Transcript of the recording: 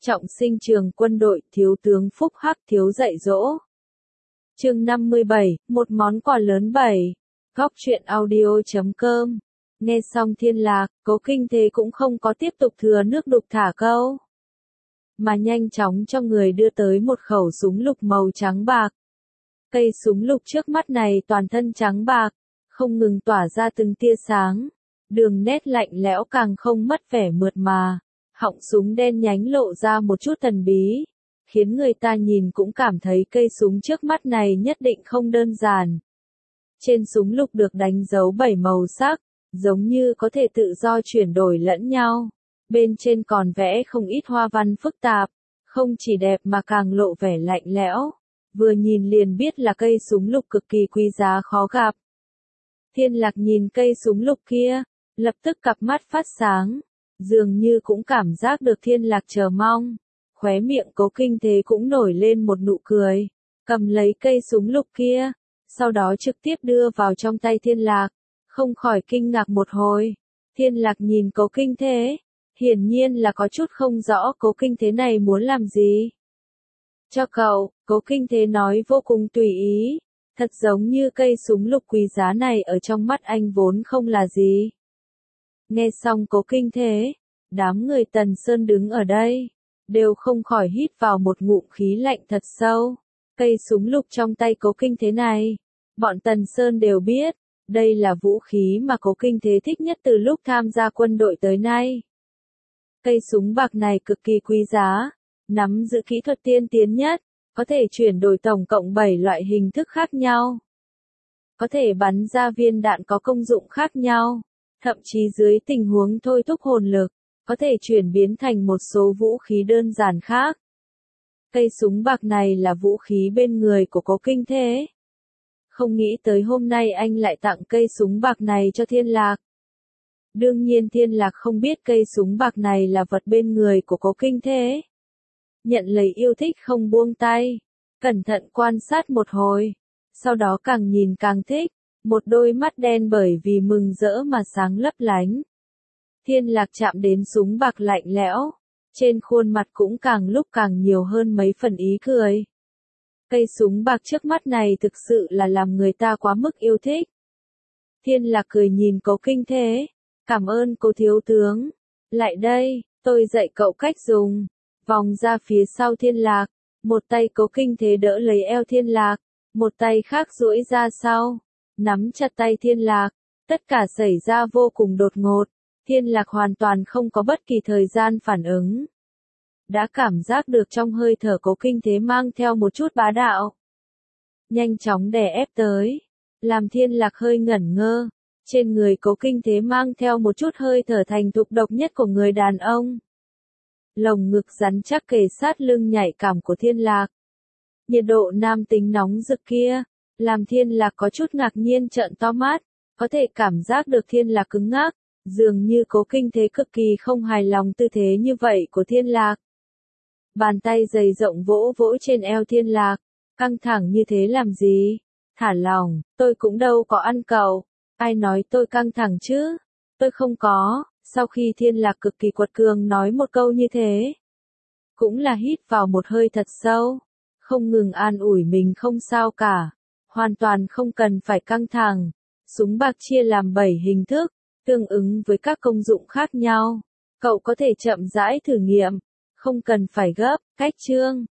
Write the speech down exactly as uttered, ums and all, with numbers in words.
Trọng sinh trường quân đội, thiếu tướng Phúc Hắc thiếu dạy dỗ. Chương năm mươi bảy, một món quà lớn bảy. Góc truyện audio chấm com. Nghe xong Thiên Lạc, Cố Kinh Thế cũng không có tiếp tục thừa nước đục thả câu, mà nhanh chóng cho người đưa tới một khẩu súng lục màu trắng bạc. Cây súng lục trước mắt này toàn thân trắng bạc, không ngừng tỏa ra từng tia sáng, đường nét lạnh lẽo càng không mất vẻ mượt mà. Họng súng đen nhánh lộ ra một chút thần bí, khiến người ta nhìn cũng cảm thấy cây súng trước mắt này nhất định không đơn giản. Trên súng lục được đánh dấu bảy màu sắc, giống như có thể tự do chuyển đổi lẫn nhau. Bên trên còn vẽ không ít hoa văn phức tạp, không chỉ đẹp mà càng lộ vẻ lạnh lẽo. Vừa nhìn liền biết là cây súng lục cực kỳ quý giá khó gặp. Thiên Lạc nhìn cây súng lục kia, lập tức cặp mắt phát sáng. Dường như cũng cảm giác được Thiên Lạc chờ mong, khóe miệng Cố Kinh Thế cũng nổi lên một nụ cười, cầm lấy cây súng lục kia, sau đó trực tiếp đưa vào trong tay Thiên Lạc, không khỏi kinh ngạc một hồi. Thiên Lạc nhìn Cố Kinh Thế, hiển nhiên là có chút không rõ Cố Kinh Thế này muốn làm gì. Cho cậu, Cố Kinh Thế nói vô cùng tùy ý, thật giống như cây súng lục quý giá này ở trong mắt anh vốn không là gì. Nghe xong Cố Kinh Thế, đám người Tần Sơn đứng ở đây, đều không khỏi hít vào một ngụm khí lạnh thật sâu. Cây súng lục trong tay Cố Kinh Thế này, bọn Tần Sơn đều biết, đây là vũ khí mà Cố Kinh Thế thích nhất từ lúc tham gia quân đội tới nay. Cây súng bạc này cực kỳ quý giá, nắm giữ kỹ thuật tiên tiến nhất, có thể chuyển đổi tổng cộng bảy loại hình thức khác nhau. Có thể bắn ra viên đạn có công dụng khác nhau. Thậm chí dưới tình huống thôi thúc hồn lực, có thể chuyển biến thành một số vũ khí đơn giản khác. Cây súng bạc này là vũ khí bên người của Cố Kinh Thế. Không nghĩ tới hôm nay anh lại tặng cây súng bạc này cho Thiên Lạc. Đương nhiên Thiên Lạc không biết cây súng bạc này là vật bên người của Cố Kinh Thế. Nhận lấy yêu thích không buông tay, cẩn thận quan sát một hồi, sau đó càng nhìn càng thích. Một đôi mắt đen bởi vì mừng rỡ mà sáng lấp lánh. Thiên Lạc chạm đến súng bạc lạnh lẽo, trên khuôn mặt cũng càng lúc càng nhiều hơn mấy phần ý cười. Cây súng bạc trước mắt này thực sự là làm người ta quá mức yêu thích. Thiên Lạc cười nhìn Cố Kinh Thế, cảm ơn Cố thiếu tướng. Lại đây, tôi dạy cậu cách dùng. Vòng ra phía sau Thiên Lạc, một tay Cố Kinh Thế đỡ lấy eo Thiên Lạc, một tay khác duỗi ra sau, nắm chặt tay Thiên Lạc, tất cả xảy ra vô cùng đột ngột, Thiên Lạc hoàn toàn không có bất kỳ thời gian phản ứng. Đã cảm giác được trong hơi thở Cố Kinh Thế mang theo một chút bá đạo. Nhanh chóng đè ép tới, làm Thiên Lạc hơi ngẩn ngơ, trên người Cố Kinh Thế mang theo một chút hơi thở thành thục độc nhất của người đàn ông. Lồng ngực rắn chắc kề sát lưng nhạy cảm của Thiên Lạc. Nhiệt độ nam tính nóng rực kia, làm Thiên Lạc có chút ngạc nhiên trợn to mắt, có thể cảm giác được Thiên Lạc cứng ngắc, dường như Cố Kinh Thế cực kỳ không hài lòng tư thế như vậy của Thiên Lạc. Bàn tay dày rộng vỗ vỗ trên eo Thiên Lạc, căng thẳng như thế làm gì? Thả lỏng, tôi cũng đâu có ăn cậu, ai nói tôi căng thẳng chứ? Tôi không có. Sau khi Thiên Lạc cực kỳ quật cường nói một câu như thế, cũng là hít vào một hơi thật sâu, không ngừng an ủi mình không sao cả. Hoàn toàn không cần phải căng thẳng. Súng bạc chia làm bảy hình thức, tương ứng với các công dụng khác nhau. Cậu có thể chậm rãi thử nghiệm, không cần phải gấp. Cách chương